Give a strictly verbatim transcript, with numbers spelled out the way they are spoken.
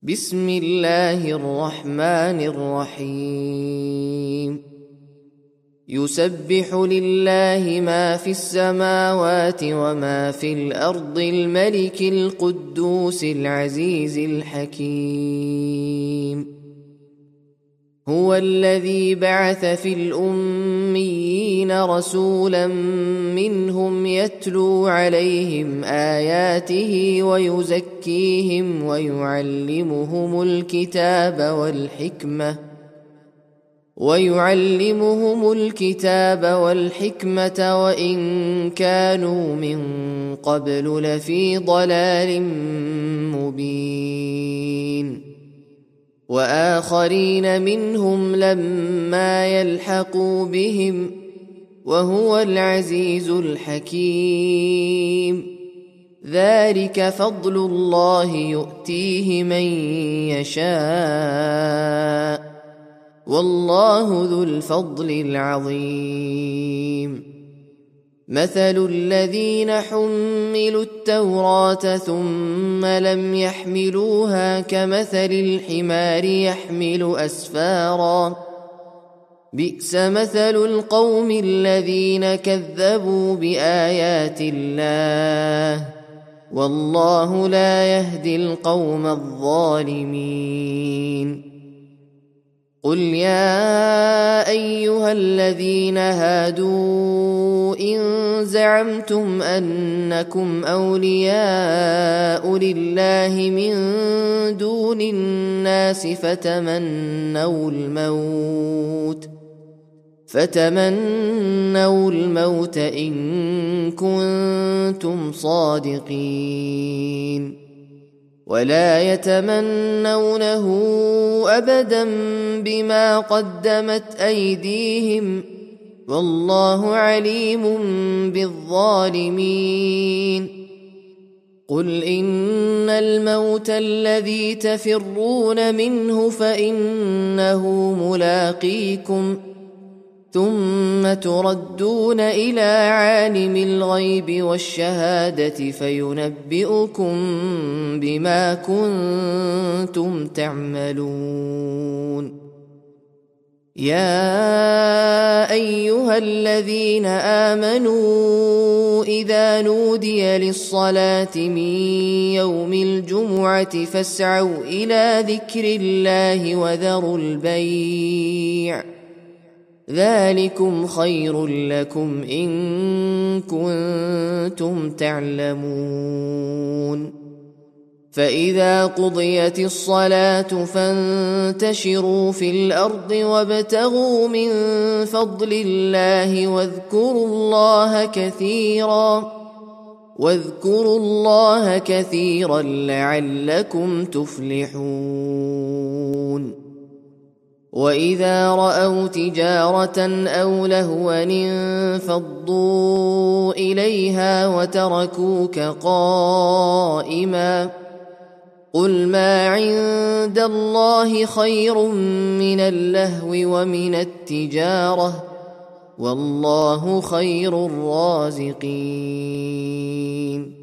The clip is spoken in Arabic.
بسم الله الرحمن الرحيم يسبح لله ما في السماوات وما في الأرض الملك القدوس العزيز الحكيم هو الذي بعث في الأميين رسولا منهم يتلو عليهم آياته ويزكيهم ويعلمهم الكتاب والحكمة ويعلمهم الكتاب والحكمة وإن كانوا من قبل لفي ضلال مبين وآخرين منهم لما يلحقوا بهم وهو العزيز الحكيم ذلك فضل الله يؤتيه من يشاء والله ذو الفضل العظيم مثل الذين حملوا التوراة ثم لم يحملوها كمثل الحمار يحمل أسفارا بئس مثل القوم الذين كذبوا بآيات الله والله لا يهدي القوم الظالمين قل يا أيها الذين هادوا إن زعمتم أنكم أولياء لله من دون الناس فتمنوا الموت فتمنوا الموت إن كنتم صادقين ولا يتمنونه أبدا بما قدمت أيديهم والله عليم بالظالمين قل إن الموت الذي تفرون منه فإنه ملاقيكم ثم تردون إلى عالم الغيب والشهادة فينبئكم بما كنتم تعملون يا أيها الذين آمنوا إذا نودي للصلاة من يوم الجمعة فاسعوا إلى ذكر الله وذروا البيع ذلكم خير لكم إن كنتم تعلمون فإذا قضيت الصلاة فانتشروا في الأرض وابتغوا من فضل الله واذكروا الله كثيرا واذكروا الله كثيرا لعلكم تفلحون وإذا رأوا تجارة أو لهوا انفضوا إليها وتركوك قائما قل ما عند الله خير من اللهو ومن التجارة والله خير الرازقين